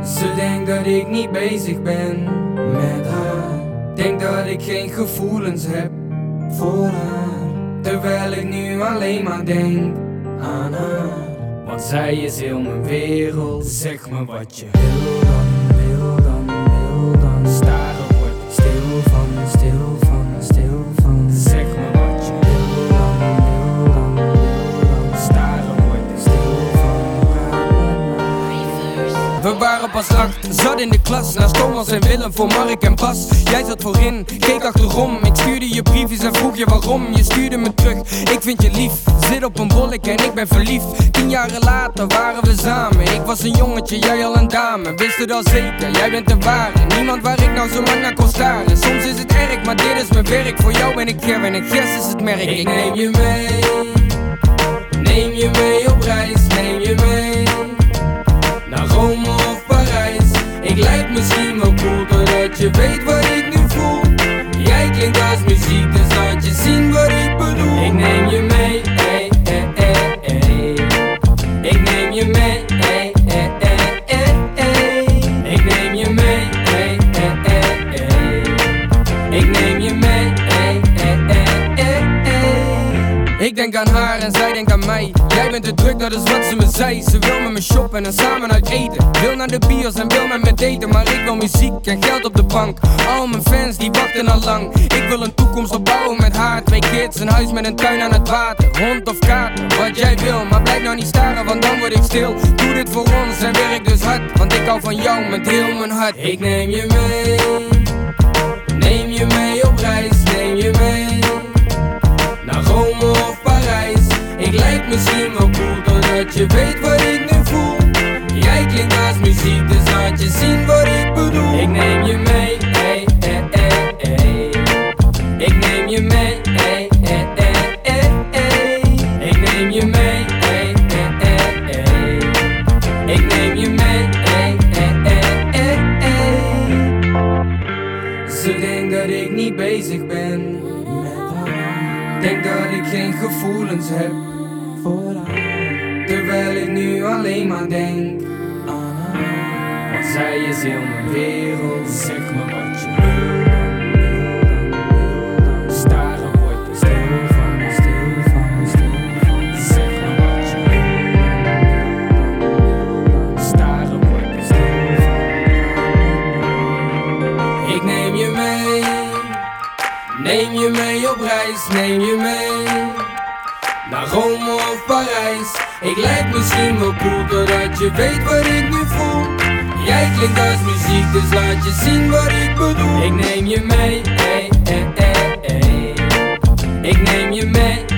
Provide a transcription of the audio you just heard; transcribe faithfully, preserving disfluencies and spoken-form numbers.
Ze denkt dat ik niet bezig ben met haar. Denkt dat ik geen gevoelens heb voor haar. Terwijl ik nu alleen maar denk aan haar. Want zij is heel mijn wereld. Zeg me wat je wil dan, wil dan, wil dan. Staren word ik stil van, stil van, stil van. Zeg me wat je wil dan, wil dan, wil dan. Staren word ik stil van. We waren pas acht, zat in de klas. Naast Thomas en Willem voor Mark en Bas. Jij zat voorin, keek achterom. Ik stuurde je briefjes en vroeg je waarom. Je stuurde me terug, ik vind je lief. Zit op een bollek en ik ben verliefd. Tien jaren later waren we samen. Ik was een jongetje, jij al een dame. Wist het al zeker, jij bent de ware. Niemand waar ik nou zo lang naar kon staren. Soms is het erg, maar dit is mijn werk. Voor jou ben ik Ger en ik Gers is het merk. Ik neem je mee, neem je mee op reis. Neem je mee naar Rome of Parijs. Ik lijk misschien wel cool, doordat je weet wat ik nu voel. Jij klinkt als muziek, dus laat je zien wat ik bedoel. Ik neem je mee, ey, ey, ey, ey. Ik neem je mee, ey, ey, ey, ey, ey. Ik neem je mee, ey, ey, ey, ey. Ik neem je mee, ey, ey, ey, ey, ey. Ik denk aan haar en zij denkt aan mij. Jij bent te druk, dat is wat ze me zei. Ze wil met me shoppen en samen uit eten. Wil naar de bios en wil met me daten. Maar ik wil muziek en geld op de bank. Al mijn fans die wachten al lang. Ik wil een toekomst opbouwen met haar. Twee kids, een huis met een tuin aan het water. Hond of kater, wat jij wil. Maar blijf nou niet staren, want dan word ik stil. Doe dit voor ons en werk dus hard. Want ik hou van jou met heel mijn hart. Ik neem je mee, neem je mee op reis. Neem je mee naar Rome of Parijs. Ik lijk misschien wel cool, doordat je weet wat ik nu voel. Jij klinkt als muziek, dus laat je zien wat ik bedoel. Ik neem je mee, ey, ey, ey, ey. Ik neem je mee, ey, ey, ey, ey, ey. Ik neem je mee, ey, ey, ey, ey. Ik neem je mee, ey, ey, ey, ey, ey. Ze denkt dat ik niet bezig ben met haar. Denk dat ik geen gevoelens heb voor haar. Terwijl ik nu alleen maar denk aan haar. Want zij is heel mijn wereld. Zeg me wat je wil dan, wil dan, wil dan. Staren word ik stil van, stil van, stil van. Zeg me wat je wil dan, wil dan, wil dan. Staren word ik stil van. Ik neem je mee, neem je mee op reis. Neem je mee naar Rome of Parijs. Ik lijk misschien wel cool, doordat je weet wat ik nu voel. Jij klinkt als muziek, dus laat je zien wat ik bedoel. Ik neem je mee, ey, ey, ey, ey. Ik neem je mee.